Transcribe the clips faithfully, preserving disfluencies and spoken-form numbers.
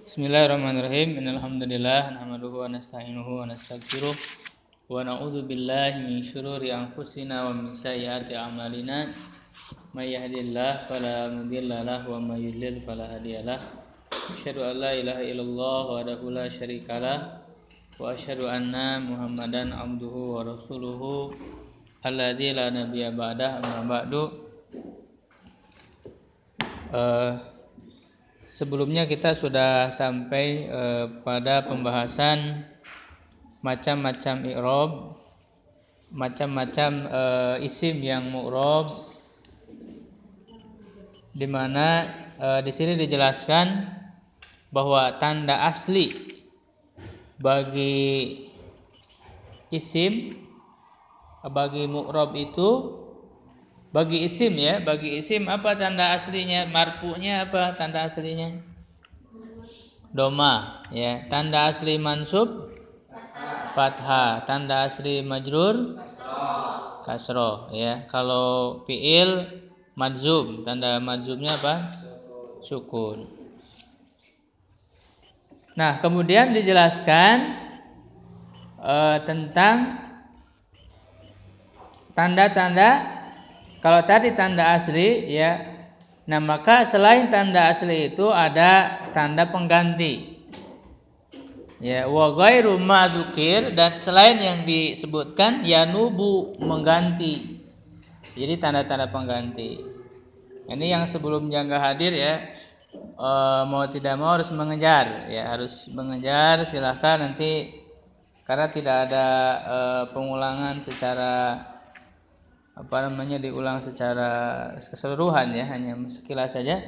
Bismillahirrahmanirrahim. Innal hamdalillah nahmaduhu wa nasta'inuhu wa nastaghfiruh wa na'udzu billahi min syururi anfusina wa min sayyiati a'malina. May yahdihillahu fala mudilla lahu wa may yudlil fala hadiyalah. Asyhadu an la ilaha illallah wahdahu la syarikalah wa asyhadu anna Muhammadan abduhu wa rasuluhu alladzi la nabiyya ba'dah, amma ba'du. Uh, Sebelumnya kita sudah sampai eh, pada pembahasan macam-macam i'rab, macam-macam eh, isim yang mu'rab, di mana eh, di sini dijelaskan bahwa tanda asli bagi isim, bagi mu'rab itu, bagi isim ya, bagi isim apa tanda aslinya? Marfu'nya apa tanda aslinya? Doma ya. Tanda asli mansub fathah, tanda asli majrur kasroh ya. Kalau fi'il majzum, tanda majzumnya apa? Sukun. Nah, kemudian dijelaskan uh, tentang tanda-tanda. Kalau tadi tanda asli ya, nah maka selain tanda asli itu ada tanda pengganti. Ya, wa ghairu ma dzukir, dan selain yang disebutkan yanubu mengganti. Jadi tanda-tanda pengganti. Ini yang sebelumnya enggak hadir ya, e, mau tidak mau harus mengejar ya, harus mengejar, silahkan nanti karena tidak ada e, pengulangan secara apa namanya diulang secara keseluruhan ya, hanya sekilas saja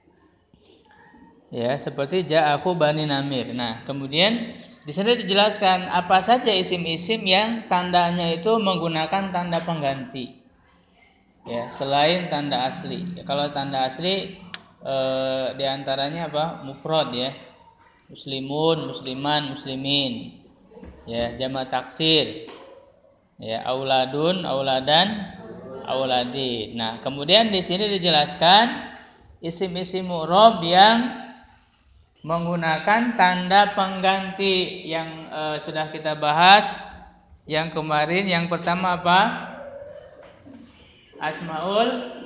ya, seperti ja'aku Bani Namir. Nah, kemudian di sini dijelaskan apa saja isim-isim yang tandanya itu menggunakan tanda pengganti ya, selain tanda asli ya. Kalau tanda asli eh, diantaranya apa? Mufrad ya, muslimun, musliman, muslimin ya, jamak taksir ya, auladun, auladan, auladi. Nah, kemudian di sini dijelaskan isim-isim mu'rab yang menggunakan tanda pengganti yang e, sudah kita bahas yang kemarin. Yang pertama apa? Asmaul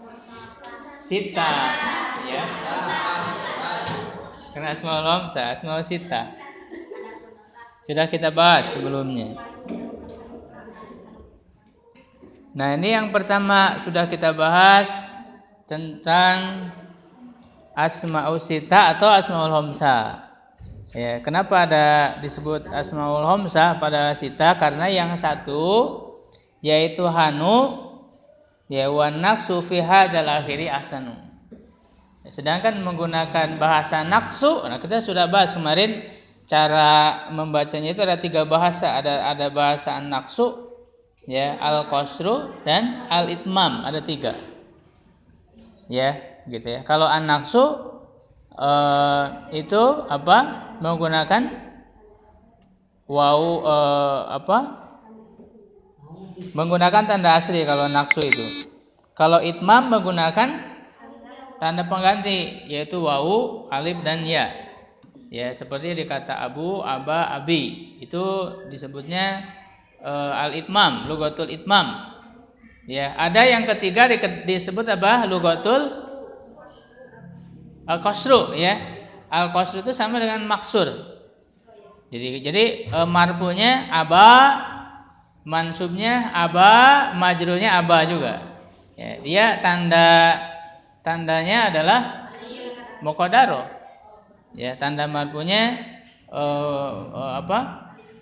sita ya. Karena asmaul khamsah, asmaul sita sudah kita bahas sebelumnya. Nah, ini yang pertama sudah kita bahas tentang asmaul sita atau asmaul khamsah. Ya, kenapa ada disebut asmaul khamsah pada sita? Karena yang satu yaitu hanu ya, wa naqsu fi hadzal akhiri ahsanu. Sedangkan menggunakan bahasa naqsu, nah kita sudah bahas kemarin cara membacanya itu ada tiga bahasa, ada ada bahasa an-naqsu ya, al-qasru dan al-itmam, ada tiga ya gitu ya. Kalau an-naqsu eh, itu apa, menggunakan waw eh, apa menggunakan tanda asli kalau naqsu itu. Kalau itmam menggunakan tanda pengganti yaitu waw, alif dan ya ya, seperti di kata abu, aba, abi, itu disebutnya Uh, al-itmam, lugatul itmam. Ya, ada yang ketiga di, disebut apa? Lugatul al-qasru ya. Al-qasru itu sama dengan maksur. Jadi jadi uh, marfu'nya aba, mansubnya aba, majrurnya aba juga. Ya, dia tanda tandanya adalah muqaddaro. Ya, tanda marfu'nya uh, uh, apa?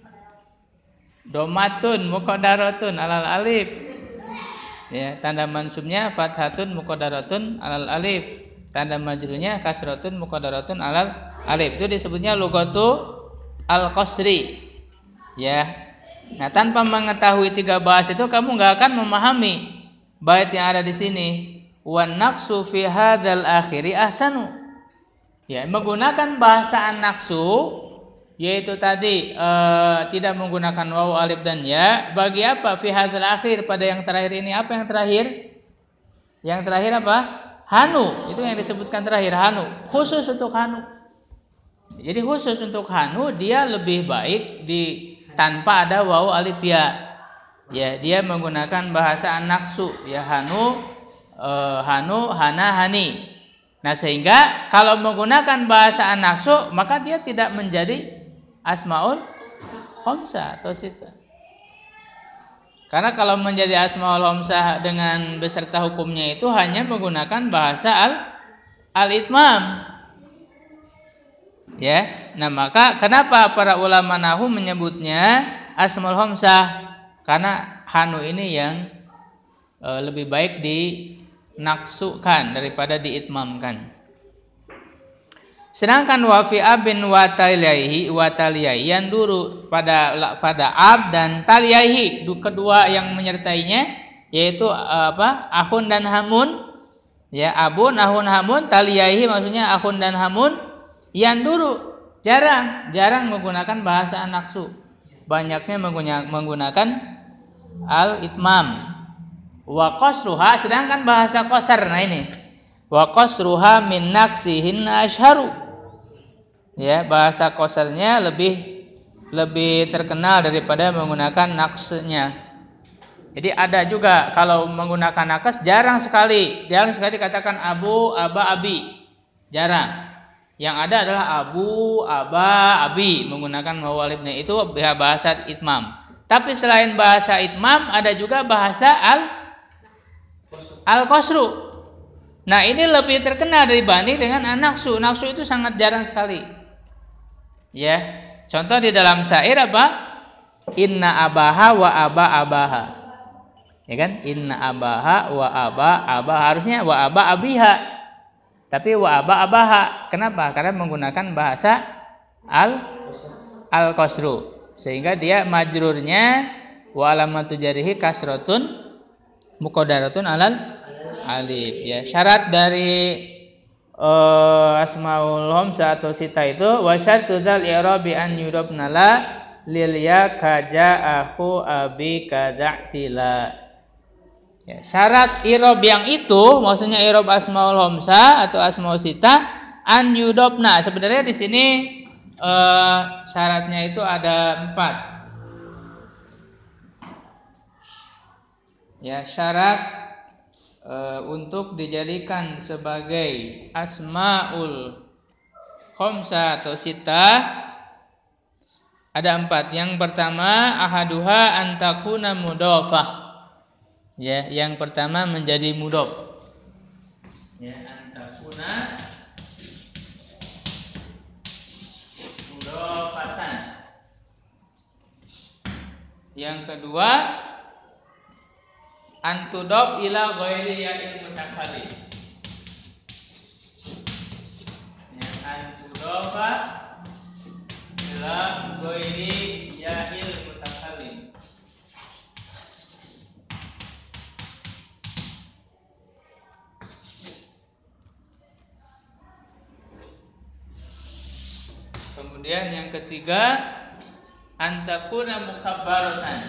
Domatun muqaddaratun alal alif ya, tanda mansubnya fathatun muqaddaratun alal alif, tanda majrurnya kasratun muqaddaratun alal alif. Itu disebutnya lugatu al-qasri ya. Nah, tanpa mengetahui tiga bahasa itu kamu nggak akan memahami bait yang ada di sini. Wan naqsu fi hadzal akhiri ahsanu ya, menggunakan bahasa an-naqsu yaitu tadi e, tidak menggunakan waw, alif dan ya. Bagi apa? Fi hadzal akhir, pada yang terakhir ini. Apa yang terakhir? Yang terakhir apa? Hanu. Itu yang disebutkan terakhir, hanu. Khusus untuk hanu. Jadi khusus untuk hanu dia lebih baik di tanpa ada wawu alif ya. Ya, dia menggunakan bahasa an-naqsu ya, hanu eh, hanu hana hani. Nah, sehingga kalau menggunakan bahasa an-naqsu maka dia tidak menjadi asmaul khamsah atau sita. Karena kalau menjadi asmaul khamsah dengan beserta hukumnya itu hanya menggunakan bahasa al al-itmam. Ya, nah maka kenapa para ulama nahwu menyebutnya asmaul khamsah? Karena hanu ini yang e, lebih baik dinaksukan daripada diitmamkan. Sedangkan wafi'a bin wataliyaihi wataliyaihi yang dulu pada pada ab dan taliyaihi kedua yang menyertainya yaitu apa? Akhun dan hamun. Ya, abun, ahun, hamun, taliyaihi maksudnya akhun dan hamun. Yang dulu jarang jarang menggunakan bahasa an-naqsu. Banyaknya menggunakan al-itmam. Wa qasruha sedangkan bahasa qasar, nah ini. Wa qasruha min naqsihin asyharu. Ya, bahasa qasarnya lebih lebih terkenal daripada menggunakan naqsnya. Jadi ada juga kalau menggunakan naqs jarang sekali, jarang sekali dikatakan abu, aba, abi. Jarang. Yang ada adalah abu, aba, abi menggunakan wawu alifnya, itu bahasa itmam. Tapi selain bahasa itmam ada juga bahasa al al-qasru. Nah, ini lebih terkenal dibanding dengan an-naqsu. Naqsu itu sangat jarang sekali. Ya, contoh di dalam syair apa? Inna abaha wa aba abaha. Ya kan? Inna abaha wa aba abaha, harusnya wa aba abiha. Tapi wa aba abaha. Kenapa? Karena menggunakan bahasa al al-qasru. Sehingga dia majrurnya wa alamatu jarihi kasratun muqaddaratun alal alif. Ya, syarat dari uh, asmaul khamsah atau sita itu wa syartu dzal i'rabi an yudabna la lil ya kaja akhu abi kada'tila. Ya, syarat irob yang itu maksudnya irob asmaul khamsah atau asmaul sita an yudobna. Sebenarnya di sini eh, syaratnya itu ada empat. Ya, syarat eh, untuk dijadikan sebagai asmaul khamsah atau sita ada empat. Yang pertama ahaduha antakuna mudhafah. Ya, yang pertama menjadi mudhof. Ya, antakuna mudhofatan. Yang kedua antudhof ila ghairi ya'il mutakallim. Ya, antudhofa ila ghairi ya'il mutakallim. Kemudian yang ketiga antakuna mukabbaratan.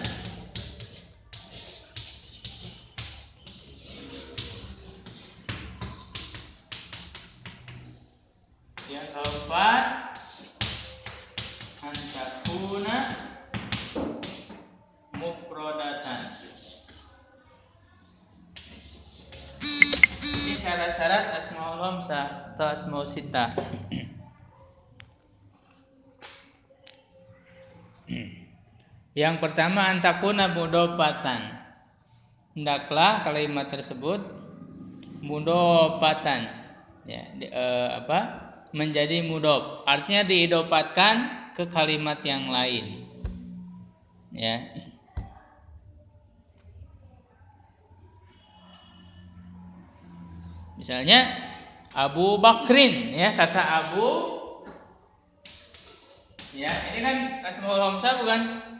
Yang keempat antakuna mufradatan. Ini syarat-syarat asmaul khamsah atau asmaul sita. Yang pertama antakuna mudhofatan. Hendaklah kalimat tersebut mudhofatan. Ya, di, eh, apa? Menjadi mudhof. Artinya diidopatkan ke kalimat yang lain. Ya. Misalnya Abu Bakrin, ya, kata Abu. Ya, ini kan asmaul khamsah bukan?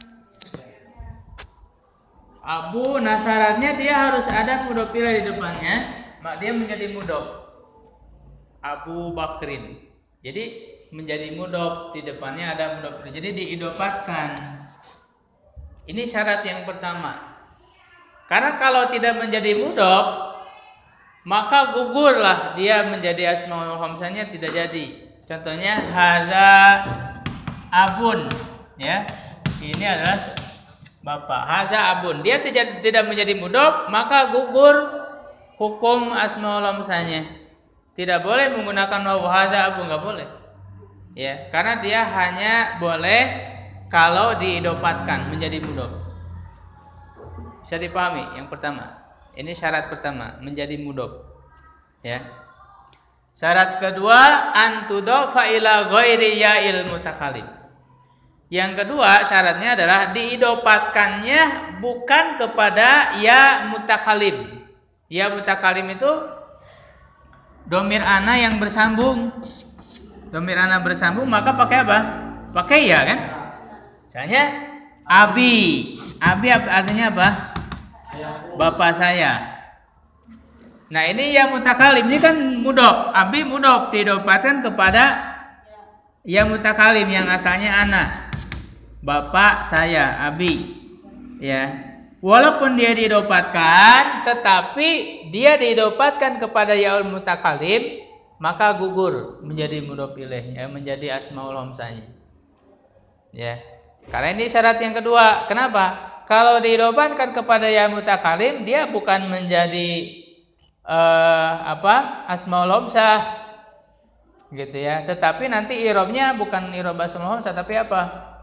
Abu, nah syaratnya dia harus ada mudhof ilaih di depannya, maka dia menjadi mudhof. Abu Bakrin. Jadi menjadi mudhof, di depannya ada mudhof ilaih. Jadi diidopatkan. Ini syarat yang pertama. Karena kalau tidak menjadi mudhof, maka gugurlah dia menjadi asmaul khamsahnya tidak jadi. Contohnya hadza abun, ya. Ini adalah bapak. Hadza abun. Dia tidak tidak menjadi mudhof, maka gugur hukum asmaul hamzahnya. Tidak boleh menggunakan wawu hadza abun, enggak boleh. Ya, karena dia hanya boleh kalau diidopatkan menjadi mudhof. Bisa dipahami yang pertama. Ini syarat pertama, menjadi mudhof. Ya. Syarat kedua, antudhofa ila ghairi ya'il mutakallim. Yang kedua syaratnya adalah diidopatkannya bukan kepada ya mutakallim. Ya mutakallim itu domir ana yang bersambung. Domir ana bersambung maka pakai apa? Pakai ya kan? Misalnya abi. Abi artinya apa? Bapak saya. Nah ini ya mutakalim, ini kan mudhof. Abi mudhof diidopatkan kepada ya mutakalim yang asalnya ana. Bapak saya, abi. Ya. Walaupun dia diidopatkan, tetapi dia diidopatkan kepada yaul mutakalim, maka gugur menjadi mudhof ilaih, ya, menjadi asmaul hamzahnya. Ya. Karena ini syarat yang kedua. Kenapa? Kalau diidopatkan kepada ya mutakalim, dia bukan menjadi Uh, apa asmaul hamzah gitu ya, tetapi nanti i'rabnya bukan i'rab asmaul hamzah tapi apa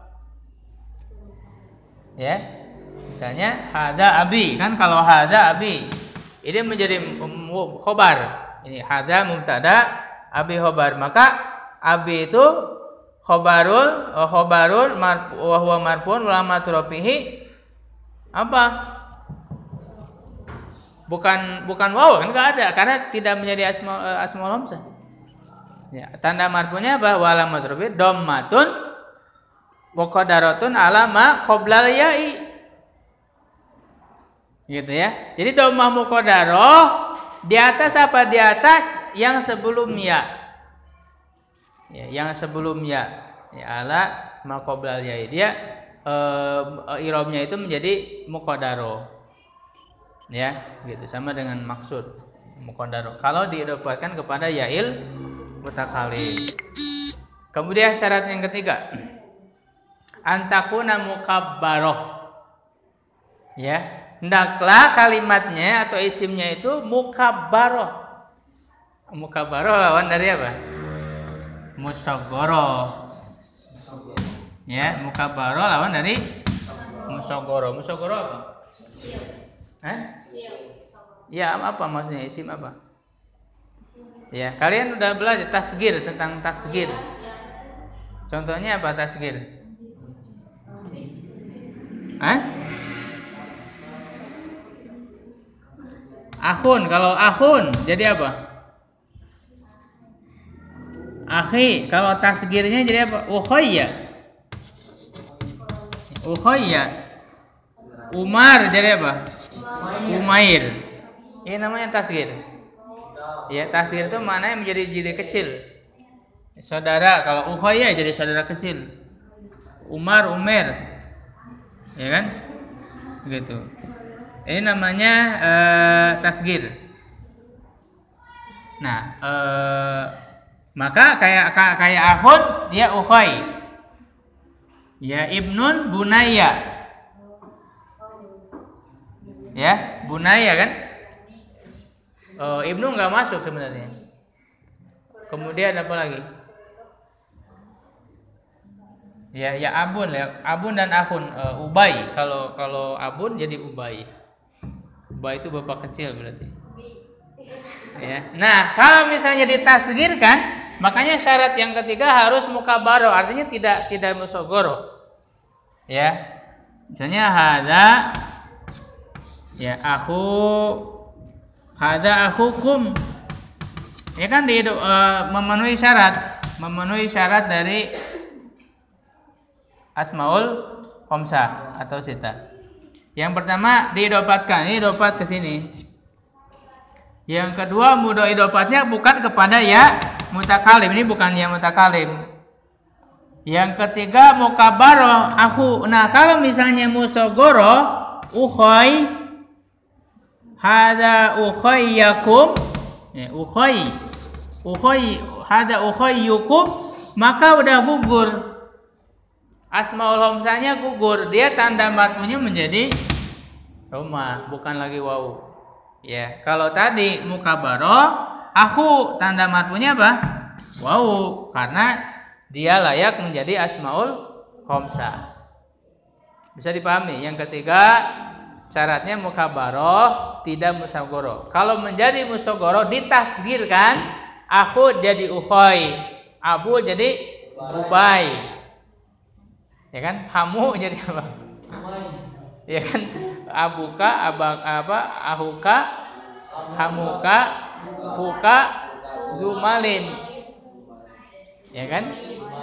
ya, misalnya hadza abi kan, kalau hadza abi ini menjadi khobar, ini hadza mubtada abi khobar, maka abi itu khobarul khobarul wa huwa marfu'un wa alamatu rafihi apa? Bukan bukan waw kan, enggak ada karena tidak menjadi asma asmaul hamzah. Ya, tanda marfu'nya apa? Wa alamat rafi dhammatun wa qadaratun ala ma qoblal ya'i. Gitu ya. Jadi dhammah muqaddarah di atas apa? Di atas yang sebelum ya. Ya, yang sebelum ya. Ya ala ma qoblal ya'i. Dia eh i'rabnya itu menjadi muqaddarah. Ya, gitu sama dengan maksud muqaddarah. Kalau diidopatkan kepada ya'il mutakallim. Kemudian syarat yang ketiga, antakuna mukabbaroh. Ya, hendaklah kalimatnya atau isimnya itu mukabbaroh. Mukabbaroh lawan dari apa? Musaghoroh. Ya, mukabbaroh lawan dari musaghoroh. Musaghoroh apa? Hah? Ya, apa maksudnya isim apa? Ya, kalian udah belajar tasgir, tentang tasgir. Contohnya apa tasgir? Hah? Akhun, kalau akhun jadi apa? Akhi, kalau tasgirnya jadi apa? Ukhayya. Ukhayya. Umar jadi apa? Umair. Ini namanya tasgir. Ya, tasgir itu maknanya menjadi jadi kecil. Saudara, kalau ukhayya jadi saudara kecil. Umar, Umair. Ya kan? Gitu. Ini namanya uh, tasgir. Nah, uh, maka kayak kayak akhun dia ukhay. Ya, ibnun bunayya. Ya, bunaya kan? Oh, ibnu nggak masuk sebenarnya. Kemudian apa lagi? Ya, ya abun ya, abun dan akhun. Uh, ubay, kalau kalau abun jadi ubay. Ubay itu bapak kecil berarti. Ya. Nah, kalau misalnya ditasgirkan, makanya syarat yang ketiga harus mukabbaroh, artinya tidak tidak musaghoroh. Ya. Misalnya hadza ya aku hadza akhukum. Ya kan di uh, memenuhi syarat, memenuhi syarat dari asmaul khamsah atau sita. Yang pertama diidopatkan, ini idopat ke sini. Yang kedua mudah idopatnya bukan kepada ya mutakalim, ini bukan ya mutakalim. Yang ketiga mukabbaroh aku. Nah, kalau misalnya musaghoroh ukhay hadza ukhayyakum, ya, ukhay ukhay hada ukhayyukum, maka udah gugur. Asmaul homsanya gugur. Dia tanda marfu'nya menjadi dhamma, bukan lagi wawu. Ya, kalau tadi mukabaroh, aku tanda marfu'nya apa? Wawu, karena dia layak menjadi asmaul homsah. Bisa dipahami. Yang ketiga, syaratnya mukabaroh, tidak musagoroh. Kalau menjadi musagoroh ditasgirkan, aku jadi ukhoy, abu jadi ubay. Ya kan? Hamu jadi apa? Ya kan? Abuka, abak apa? Ahuka, hamuka, fuka, zumalin. Ya kan?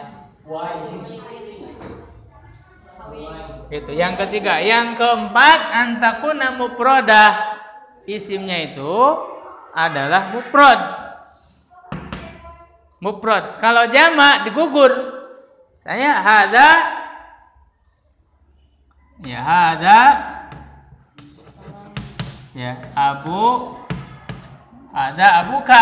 Itu yang ketiga. Yang keempat, antakuna mufradah. Isimnya itu adalah mufrad. Mufrad. Kalau jamak digugur. Saya hada, ya hada, ya abu, ada abuka.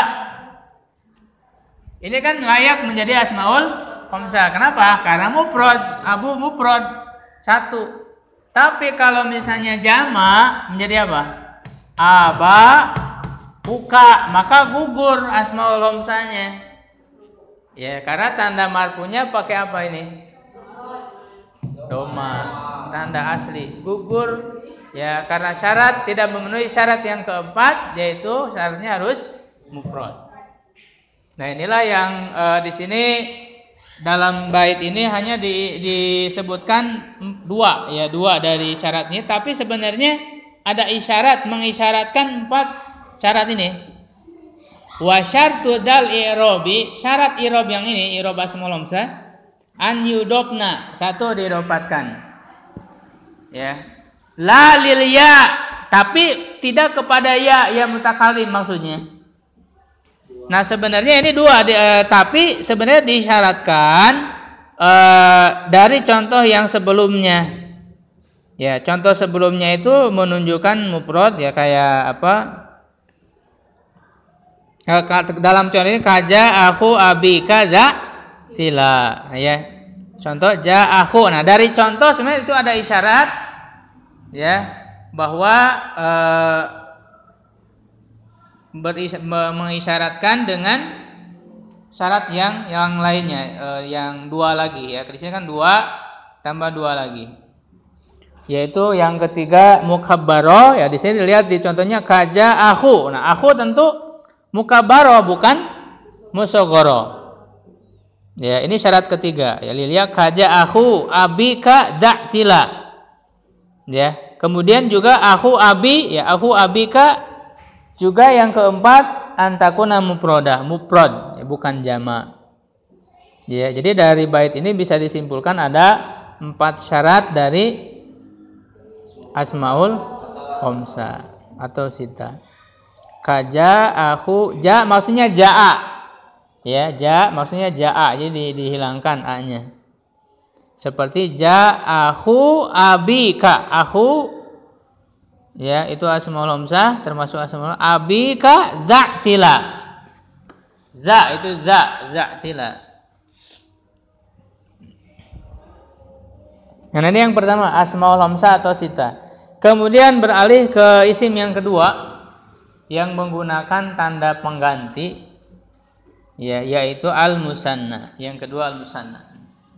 Ini kan layak menjadi asmaul khamsah. Kenapa? Karena mufrad, abu mufrad satu. Tapi kalau misalnya jamak menjadi apa? Aba, buka, maka gugur asmaul khamsahnya. Ya, karena tanda marfu'nya pakai apa ini? Dhamma, tanda asli. Gugur ya karena syarat tidak memenuhi syarat yang keempat, yaitu syaratnya harus mufrad. Nah, inilah yang uh, di sini dalam bait ini hanya di, disebutkan dua, ya dua dari syaratnya, tapi sebenarnya ada isyarat mengisyaratkan empat syarat ini. Wa syartu dal i'rabi, syarat i'rab yang ini, i'rab asmaul khamsah, an yudobna, satu diropatkan. Ya. La lil ya, tapi tidak kepada ya, ya mutakallim maksudnya. Nah, sebenarnya ini dua, di, eh, tapi sebenarnya disyaratkan eh, dari contoh yang sebelumnya. Ya, contoh sebelumnya itu menunjukkan mufrad, ya kayak apa? Dalam contoh ini kaja aku abi kaza tila, ya. Contoh ja aku. Nah, dari contoh sebenarnya itu ada isyarat, ya, bahwa eh, beris- mengisyaratkan dengan syarat yang yang lainnya, eh, yang dua lagi, ya. Di sini kan dua tambah dua lagi, yaitu yang ketiga mukhabbaro, ya. Di sini dilihat di contohnya kaja aku. Nah, aku tentu mukabbaro bukan musogoro. Ya, ini syarat ketiga. Ya, lilia kaja aku abika da'tila. Ya, kemudian juga aku abi, ya aku abika juga yang keempat antakuna mufroda, mufrad, ya, bukan jama. Ya, jadi dari bait ini bisa disimpulkan ada empat syarat dari asmaul khamsah atau sita. Kaja aku ja maksudnya jaa, ya ja maksudnya jaa, jadi di, dihilangkan a-nya. Seperti ja aku abika, aku, ya itu asmaul khamsah termasuk asmaul abika za'tila. Za itu za za'tila. Nah, ini yang pertama asmaul khamsah atau sita. Kemudian beralih ke isim yang kedua yang menggunakan tanda pengganti, ya yaitu al-musanna. Yang kedua al-musanna.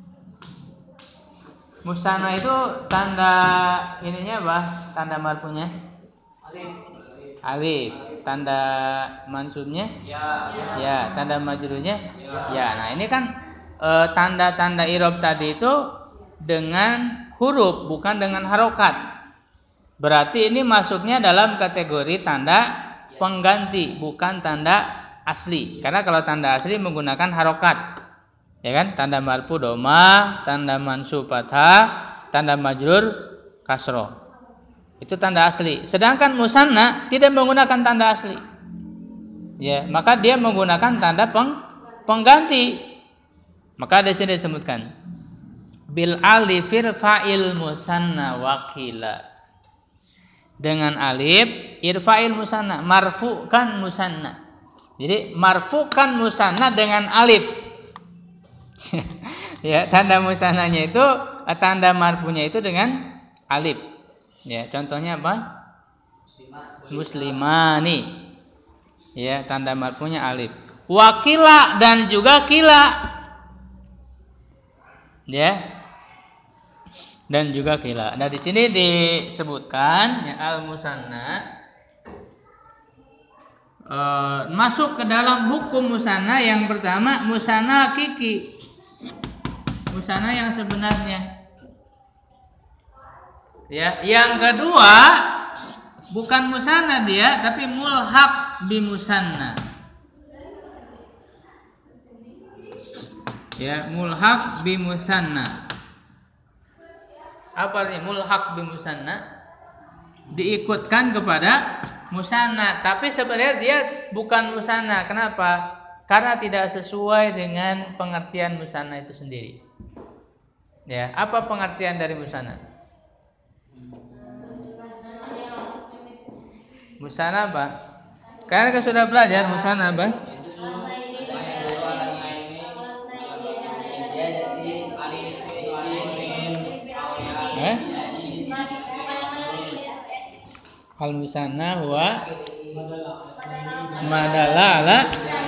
Musanna itu tanda ininya apa? Tanda marfu'nya? Alif. Alif. Tanda mansubnya? Ya. Ya. Tanda majrurnya? Ya. Ya. Nah, ini kan e, tanda-tanda i'rab tadi itu dengan huruf, bukan dengan harokat. Berarti ini masuknya dalam kategori tanda pengganti, bukan tanda asli. Karena kalau tanda asli menggunakan harokat, ya kan? Tanda marfu dhamma, tanda mansub fathah, tanda majrur kasroh. Itu tanda asli. Sedangkan musanna tidak menggunakan tanda asli. Ya, maka dia menggunakan tanda peng, pengganti. Maka di sini disebutkan bil alifir fa'il musanna wakila. Dengan alif irfa'il musanna, marfu'kan musanna. Jadi marfukan musanna dengan alif. Ya, tanda musannanya itu, tanda marfunya itu dengan alif. Ya, contohnya apa? Muslimani. Ya, tanda marfunya alif. Wakila dan juga kila. Ya. Dan juga kila. Nah, di sini disebutkan ya al-musanna e, masuk ke dalam hukum musanna. Yang pertama musanna hakiki. Musanna yang sebenarnya. Ya, yang kedua bukan musanna dia, tapi mulhaq bi musanna. Ya, mulhaq bi musanna. Apa artinya mulhaq bi musanna? Diikutkan kepada musanna, tapi sebenarnya dia bukan musanna. Kenapa? Karena tidak sesuai dengan pengertian musanna itu sendiri. Ya, apa pengertian dari musanna? Musanna apa? Kalian kan sudah belajar musanna apa? Eh? Al-musanna huwa madalla ala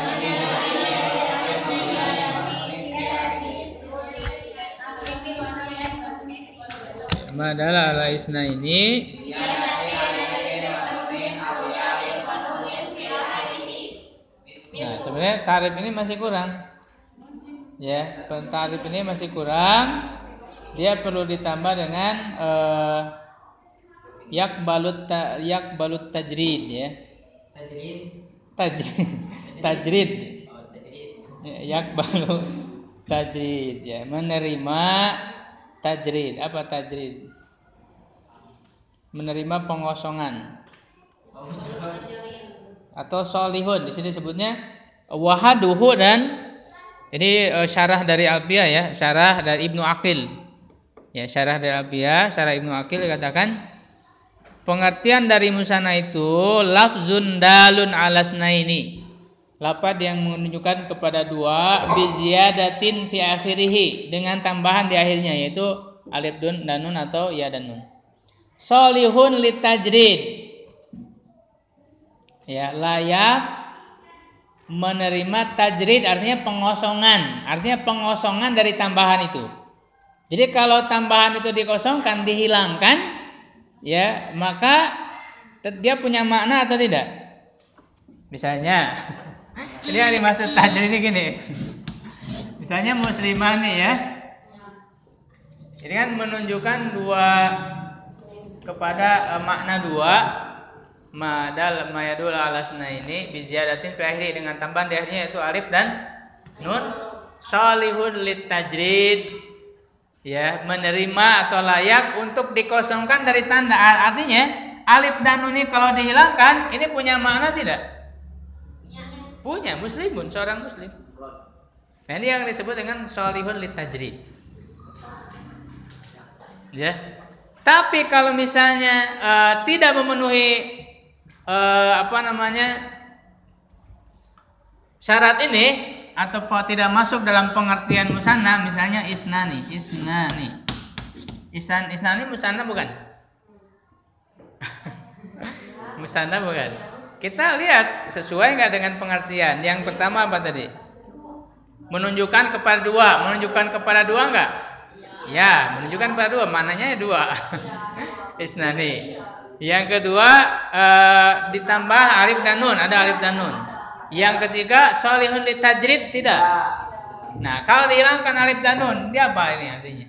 madalla ala isna ini. Nah, sebenarnya tarif ini masih kurang. Ya, tarif ini masih kurang. Dia perlu ditambah dengan uh, yak balut ta, yak balut tajrid ya. Tajrid. Tajrid. Tajrid. Ya, yak balut tajrid ya, menerima tajrid. Apa tajrid? Menerima pengosongan. Atau solihun, di sini sebutnya wahaduhu. Dan ini uh, syarah dari Alfiyah ya, syarah dari Ibnu Aqil. Ya, syarah dari Alfiyah, syarah Ibnu Aqil dikatakan pengertian dari musanna itu lafzun dalun alasnaini. Lafaz yang menunjukkan kepada dua bi ziyadatin fi akhirih, dengan tambahan di akhirnya yaitu alif dun dan nun atau ya dan nun. Solihun litajrid. Ya, layak menerima tajrid, artinya pengosongan, artinya pengosongan dari tambahan itu. Jadi kalau tambahan itu dikosongkan, dihilangkan, ya, maka dia punya makna atau tidak? Misalnya, ini yang dimaksud tajrid ini gini. Misalnya muslimah nih ya. Ini kan menunjukkan dua kepada uh, makna dua. Madal mayadul alasna ini biziyadatin fi akhiri, dengan tambahan di akhirnya yaitu alif dan nun. Salihun litajrid, ya, menerima atau layak untuk dikosongkan dari tanda. Artinya alif dan nun ini kalau dihilangkan, ini punya makna tidak? Punya, muslimun, seorang muslim. Nah, ini yang disebut dengan salihun litajrid. Ya. Tapi kalau misalnya uh, tidak memenuhi Uh, apa namanya syarat ini, atau tidak masuk dalam pengertian musanna, misalnya isnani, isnani, isan, isnani musanna bukan? Musanna bukan. Kita lihat sesuai nggak dengan pengertian. Yang pertama apa tadi? Menunjukkan kepada dua, menunjukkan kepada dua nggak? Ya, menunjukkan kepada dua, maknanya dua. Isnani. Yang kedua uh, ditambah alif dan nun, ada alif dan nun. Yang ketiga salihun litajrid, tidak. Nah, kalau dihilangkan alif dan nun, dia apa ini artinya?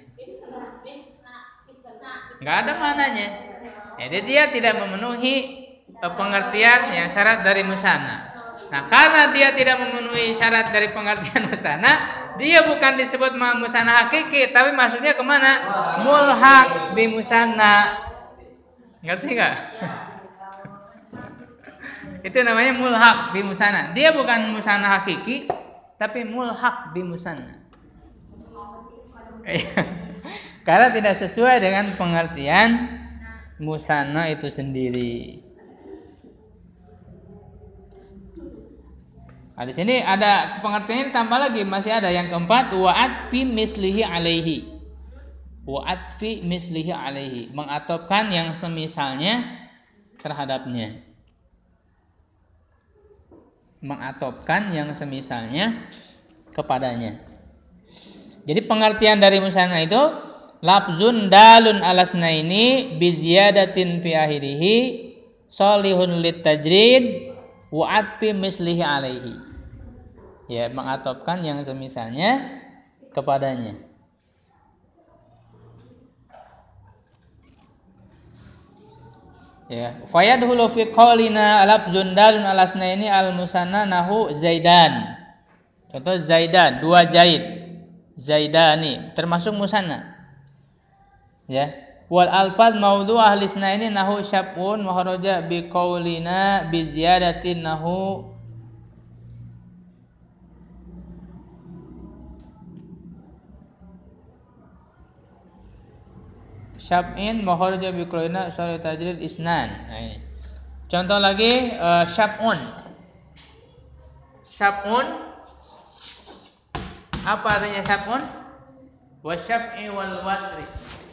Enggak ada maknanya. Jadi dia tidak memenuhi uh, pengertian yang syarat dari musanna. Nah, karena dia tidak memenuhi syarat dari pengertian musanna, dia bukan disebut musanna hakiki, tapi maksudnya kemana? Mulhaq bi musanna. Ngerti nggak? Itu namanya mulhaq bi musanna. Dia bukan musanna hakiki, tapi mulhaq bi musanna. Karena tidak sesuai dengan pengertian musanna itu sendiri. Nah, di sini ada pengertiannya ditambah lagi, masih ada yang keempat, wa'at fi mislihi alaihi. Wa'at fi mislihi alaihi, mengatopkan yang semisalnya terhadapnya. Mengatopkan yang semisalnya kepadanya. Jadi pengertian dari musanna itu lafzun dalun alasnaini bi ziyadatin fi akhirih salihun litajrid wa'at fi mislihi alaihi. Ya, mengatopkan yang semisalnya kepadanya. Ya, fayadhulu fi qaulina lafzun dalun alasnaini al musanna nahu zaidan. Contoh zaidan, dua zaid. Zaidani termasuk musanna. Ya. Wal alfaz maudhu ahli isnaini nahu syabun wa kharaja bi qaulina bi ziyadatin nahu syab'in wa kharaja bi qaulina syari tajrid isnan. Nah, contoh lagi uh, syab'un. Syab'un apa artinya syab'un? Wa syab'i wal watri.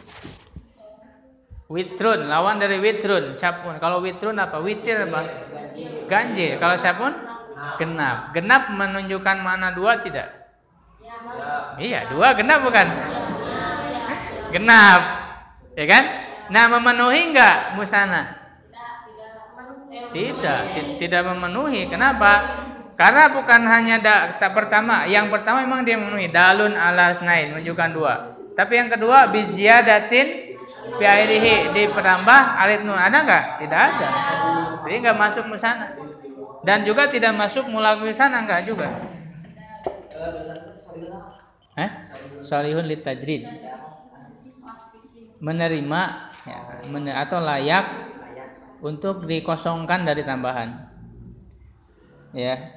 Witrun, lawan dari witrun, syab'un. Kalau witrun apa? Witir apa? Ganjil. Kalau syab'un? Genap. Genap menunjukkan makna dua tidak? Iya, dua genap bukan? Genap. Ya kan? Nah, memenuhi enggak musanna? Tidak, tidak memenuhi. Kenapa? Karena bukan hanya da, tak pertama, yang pertama memang dia memenuhi dalun ala snain, menunjukkan dua. Tapi yang kedua bi ziyadatin fi airihi, ditambah alif nun, ada enggak? Tidak ada. Jadi enggak masuk musanna. Dan juga tidak masuk mulagwi musanna, enggak juga. Eh? Salihun litajrid. Menerima ya, mener, atau layak untuk dikosongkan dari tambahan. Ya.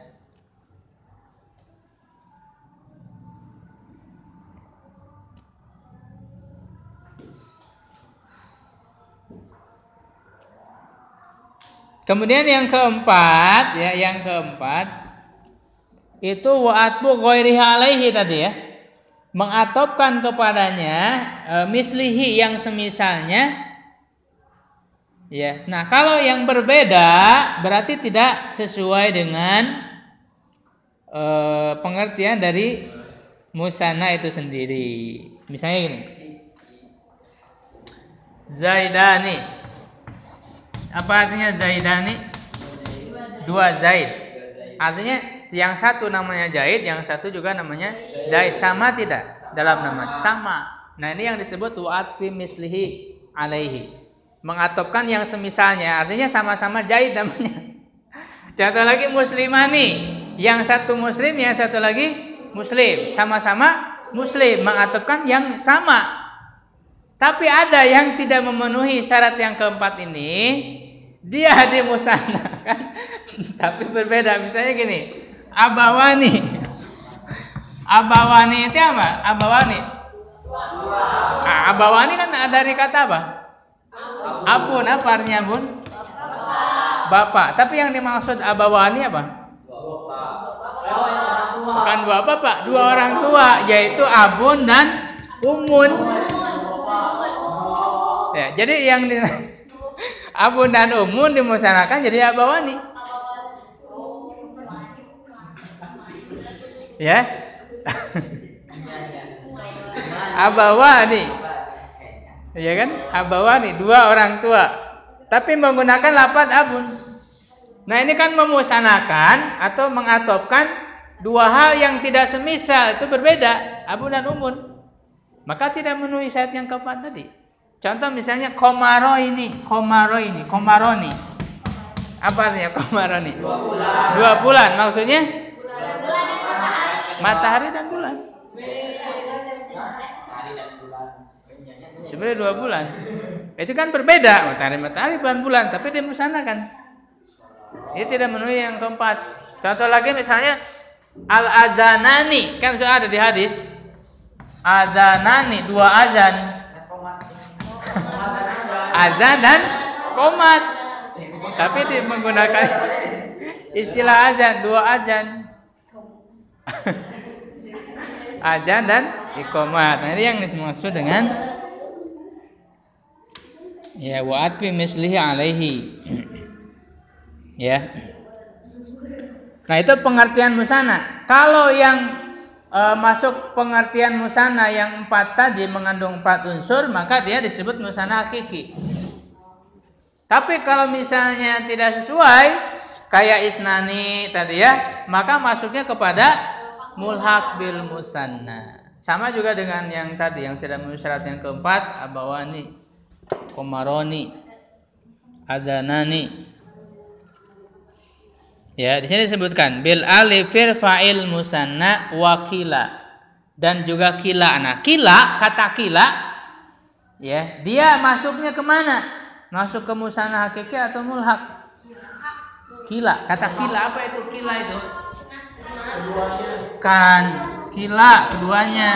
Kemudian yang keempat, ya, yang keempat itu wa'atbu ghairihi alaihi tadi ya. Mengatopkan kepadanya e, mislihi yang semisalnya. Ya. Nah, kalau yang berbeda berarti tidak sesuai dengan e, pengertian dari musanna itu sendiri. Misalnya gini. Zaidani. Apa artinya zaidani? Dua zaid. Artinya yang satu namanya Zaid, yang satu juga namanya Zaid. Sama tidak dalam nama? Sama. Nah, ini yang disebut wa'at fi mislihi alaihi. Mengatopkan yang semisalnya, artinya sama-sama Zaid namanya. Contoh lagi muslimani. Yang satu muslim, yang satu lagi muslim. Sama-sama muslim, mengatopkan yang sama. Tapi ada yang tidak memenuhi syarat yang keempat ini, dia dimusannakan, tapi berbeda. Misalnya gini, abawani. Abawani itu apa? Abawani. Nah, abawani kan dari kata apa? Abun, apa artinya abun? Bapak. Tapi yang dimaksud abawani apa? Bukan dua bapak, dua orang tua, yaitu abun dan umun. Ya, jadi yang di, abun dan umun dimusanakan jadi abawani. Ya. Abawani. Ya kan? Abawani, dua orang tua. Tapi menggunakan lafaz abun. Nah, ini kan memusanakan atau mengatopkan dua hal yang tidak semisal, itu berbeda, abun dan umun. Maka tidak memenuhi syarat yang keempat tadi. Contoh misalnya komaro ini, komaro ini, komaroni. Apa artinya komaroni? Dua bulan. Dua bulan, maksudnya? Bulan dan matahari. Matahari dan bulan. Sebenarnya dua bulan. Itu kan berbeda, matahari, matahari, bulan, bulan. Tapi dimusanakan. Ini tidak memenuhi yang keempat. Contoh lagi misalnya al-azanani, kan sudah ada di hadis. Azanani, dua azan. Azan dan qomat. Tapi menggunakan istilah azan, dua azan. Adzan dan iqamat. Nah, ini yang dimaksud dengan ya wa atbi mislihi alaihi. Ya. Nah, itu pengertian musana. Kalau yang e, masuk pengertian musana yang empat tadi mengandung empat unsur, maka dia disebut musana hakiki. Tapi kalau misalnya tidak sesuai kayak isnani tadi ya, maka masuknya kepada mulhaq bil musanna. Sama juga dengan yang tadi yang tidak memenuhi syarat yang keempat, abawani, komaroni, adanani. Ya, di sini disebutkan bil alifir fa'il musanna wa kila dan juga kila. Nah, kila, kata kila ya, dia masuknya kemana? Masuk ke musanna hakiki atau mulhaq? Kila, kata kila, apa itu kila itu? Kan kila keduanya.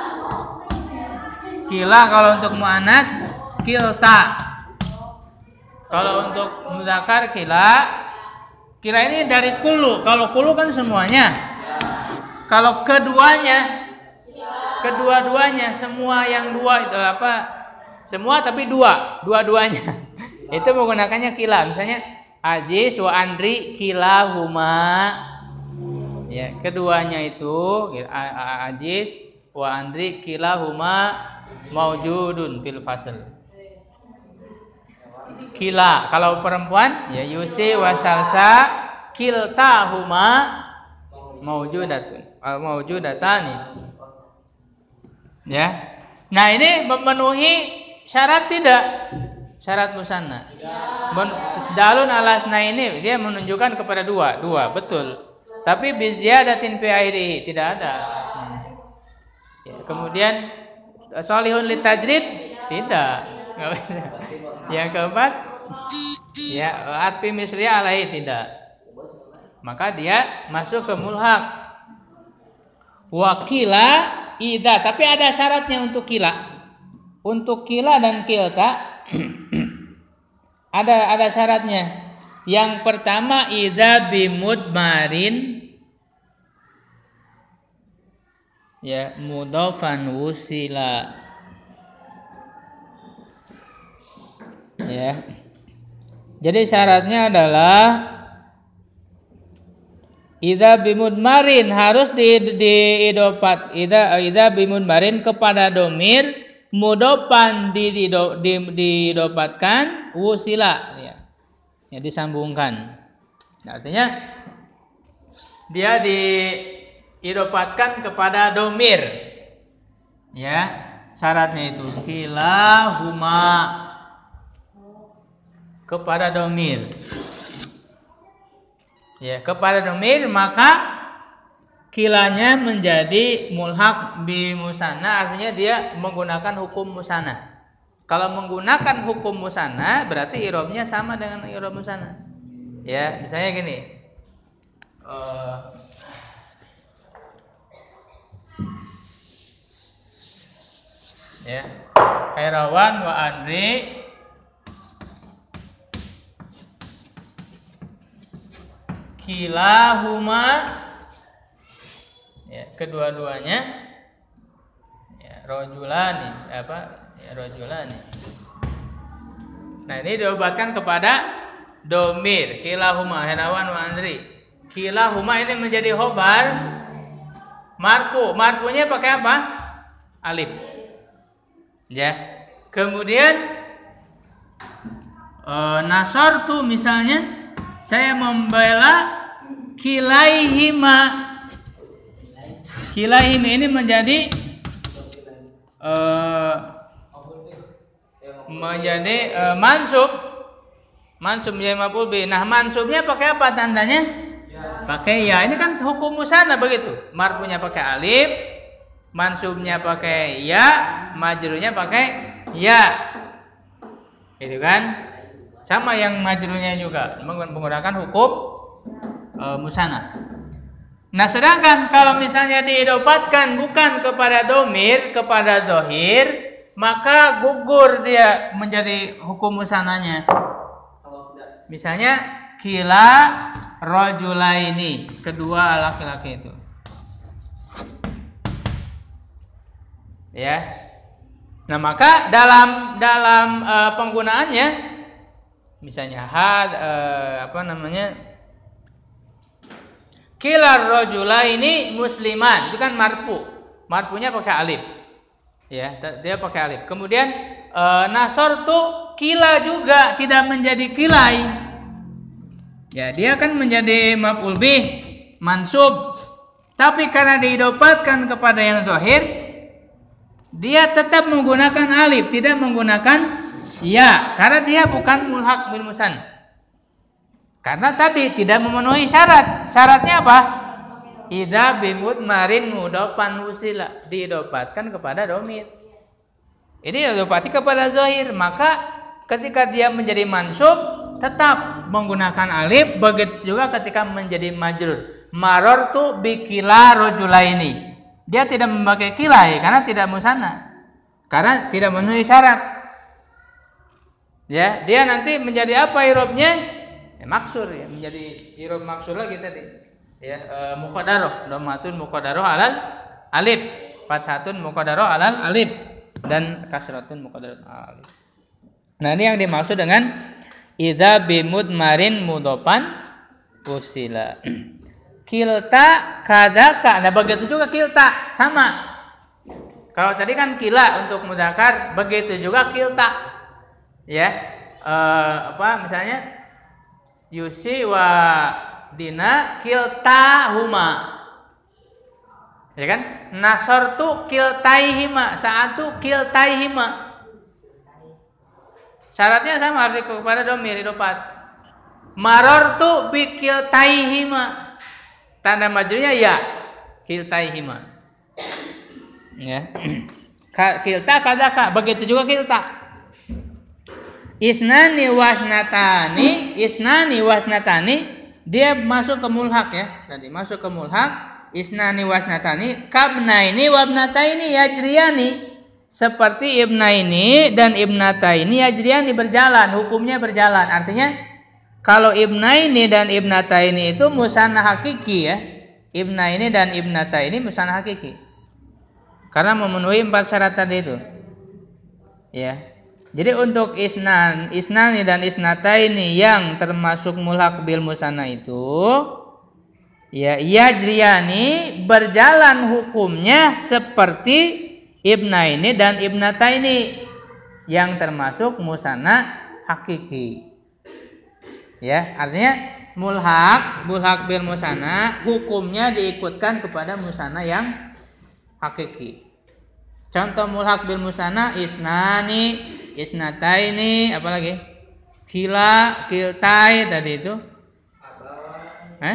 Kila kalau untuk muannas kilta. Kalau untuk mudzakkar kila. Kila ini dari kulu. Kalau kulu kan semuanya. Kalau keduanya, kedua-duanya, semua yang dua itu apa? Semua tapi dua, dua-duanya. Itu menggunakannya kila. Misalnya Ajis wa Andri kilahuma. Ya, keduanya itu Ajis wa Andri kilahuma maujudun fil fasl. Kila kalau perempuan ya Yusi wa Salsa kiltahuma maujudatun maujudatani. Ya. Nah, ini memenuhi syarat tidak? Syarat musanna. Dalun alasna ini dia menunjukkan kepada dua, dua betul. Tapi bi ziyadatin fi akhirih tidak ada. Hmm. Ya, kemudian sholihun litajrid tidak. Enggak bisa. Yang keempat ya atfi misli alaihi tidak. Maka dia masuk ke mulhaq. Wa kila idza, tapi ada syaratnya untuk kila. Untuk kila dan kilta ada ada syaratnya. Yang pertama idza bimudmarin ya mudhafan wusila. Ya. Jadi syaratnya adalah idza bimudmarin harus di diidopat idza idza bimudmarin kepada domir mudopan di diidopatkan wusila ya. Ya disambungkan. Artinya dia diidopatkan kepada domir. Ya, syaratnya itu kilahuma kepada domir. Ya, kepada domir maka kilanya menjadi mulhaq bi musanna, artinya dia menggunakan hukum musanna. Kalau menggunakan hukum musanna berarti i'rabnya sama dengan i'rab musanna. Ya, misalnya gini. Uh, ya. Khairawan wa Andri kilahuma ya kedua-duanya ya rajulani apa ya rajulani. Nah, ini diobatkan kepada domir kilahuma Herawan wa Andri. Kilahuma ini menjadi khobar marfu. Marfunya pakai apa? Alif. Ya. Kemudian e, nasartu misalnya saya membela kilaihima. Kilaihima ini menjadi uh, menjadi uh, mansub. Mansub menjadi maf'ul bih. Nah, mansubnya pakai apa tandanya? Ya. Pakai ya. Ini kan hukum musanna begitu. Marfunya pakai alif, mansubnya pakai ya, majrurnya pakai ya. Itu kan? Sama yang majrurnya juga menggunakan hukum uh, musanna. Nah, sedangkan kalau misalnya diidopatkan bukan kepada domir, kepada zohir, maka gugur dia menjadi hukum musananya. Misalnya kila rojulaini, kedua laki-laki itu. Ya. Nah, maka dalam dalam uh, penggunaannya misalnya had uh, apa namanya? Kilar rajula ini musliman, itu kan marfu. Marfunya pakai alif. Ya, dia pakai alif. Kemudian uh, nasortu kila juga tidak menjadi kilai. Ya, dia kan menjadi maf'ul bih mansub. Tapi karena diidopatkan kepada yang zahir, dia tetap menggunakan alif, tidak menggunakan ya, karena dia bukan mulhaq bil musanna. Karena tadi tidak memenuhi syarat. Syaratnya apa? Idza bimudmarin mudofan wusila, diidopatkan kepada domir. Ini diidopati kepada zahir, maka ketika dia menjadi mansub tetap menggunakan alif, begitu juga ketika menjadi majrur. Marartu bikila rajulaini. Dia tidak memakai kilai karena tidak musanna. Karena tidak memenuhi syarat. Ya, dia nanti menjadi apa irobnya? Ya, maksur ya, menjadi irob maksur lagi tadi. Ya, e, muqaddarah, dhammatun muqaddarah alal alif, fathatun muqaddarah alal alif dan kasratun muqaddarah alal alif. Nah, ini yang dimaksud dengan idza bimudmarin mudofan usila. Kilta kadaka. Nah, begitu juga kilta, sama. Kalau tadi kan kila untuk mudzakkar, begitu juga kilta. Ya. E, apa misalnya? Yusi wa dina kilta huma. Ya kan? Nasortu kiltaihima, saatu kiltaihima. Syaratnya sama, harus kepada dhamir idopat. Marartu bi kiltaihima. Tanda majrurnya ya, kiltaihima. Ya. Kilta kadaka, begitu juga kilta. Isnani wasnatani, isnani wasnatani, dia masuk ke mulhaq ya. Tadi masuk ke mulhaq, isnani wasnatani, kabnaini wabnataini yajriyani. Seperti ibnaini dan ibnataini yajriyani, berjalan, hukumnya berjalan. Artinya kalau ibnaini dan ibnataini itu musanna hakiki ya. Ibnaini dan ibnataini musanna hakiki. Karena memenuhi empat syarat tadi itu. Ya. Jadi untuk isnan, isnani dan isnataini yang termasuk mulhaq bil musanna itu ya yajriyani, berjalan hukumnya seperti ibnaini dan ibnataini yang termasuk musanna hakiki. Ya, artinya mulhaq, mulhaq bil musanna hukumnya diikutkan kepada musanna yang hakiki. Contoh mulhaq bil musanna isnani, isnataini, apalagi? Kila, kiltai tadi itu. Eh?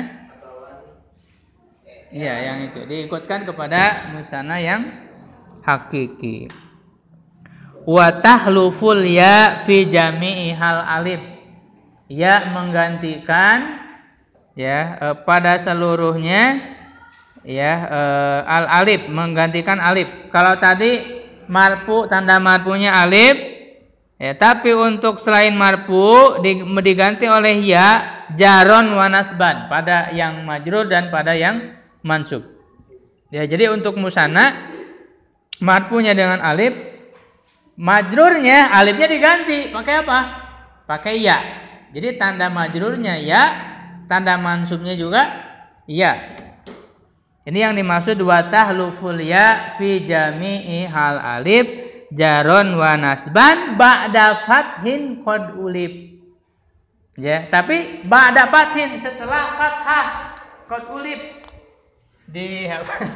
Iya, yang itu diikutkan kepada musanna yang hakiki. Wa tahluful ya fi jami'i hal alif. Ya menggantikan ya e, pada seluruhnya ya e, al alif, menggantikan alif. Kalau tadi marfu, tanda marfunya alif ya, tapi untuk selain marfu diganti oleh ya, jaron wa nasban, pada yang majrur dan pada yang mansub. Ya, jadi untuk musanna marfunya dengan alif, majrurnya alifnya diganti pakai apa? Pakai ya. Jadi tanda majrurnya ya, tanda mansubnya juga ya. Ini yang dimaksud wa tahluful ya fi jami'i hal alif jaron wa nasban ba'da fathin qad ulib. Ya, tapi ba'da fathin, setelah fathah qad ulib. Di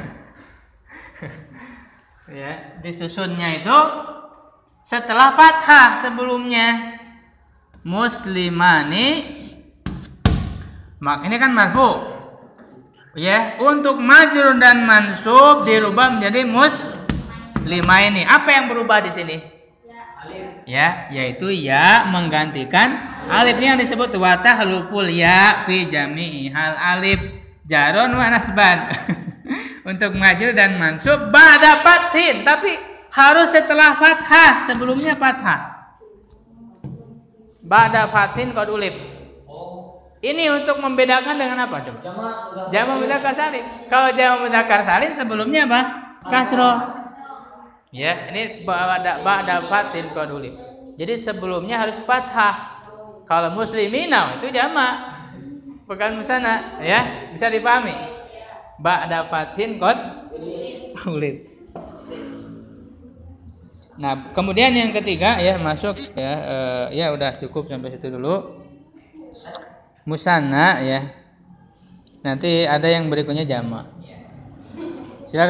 ya, disusunnya itu setelah fathah, sebelumnya muslimani, mak ini kan marfu ya, untuk majrur dan mansub dirubah menjadi muslimaini. Apa yang berubah di sini? Ya, yaitu ya menggantikan alif. Ini yang disebut wa tahluful ya fi jami'i hal alif jaron wa nasban. Untuk majrur dan mansub ba'da fathin, tapi harus setelah fathah, sebelumnya fathah. Ba'da fathin qad ulib. Ini untuk membedakan dengan apa coba? Jamak mudzakkar salim. Kalau jamak mudzakkar salim sebelumnya apa? Kasroh. Ya, ini ba'da ba'da fatin qaduli. Jadi sebelumnya harus fathah. Kalau muslimina itu jamak. Bukan musana, ya. Bisa dipahami? Ba'da fatin qaduli. Nah, kemudian yang ketiga ya masuk ya uh, ya udah cukup sampai situ dulu. Musanna ya. Nanti ada yang berikutnya jamak.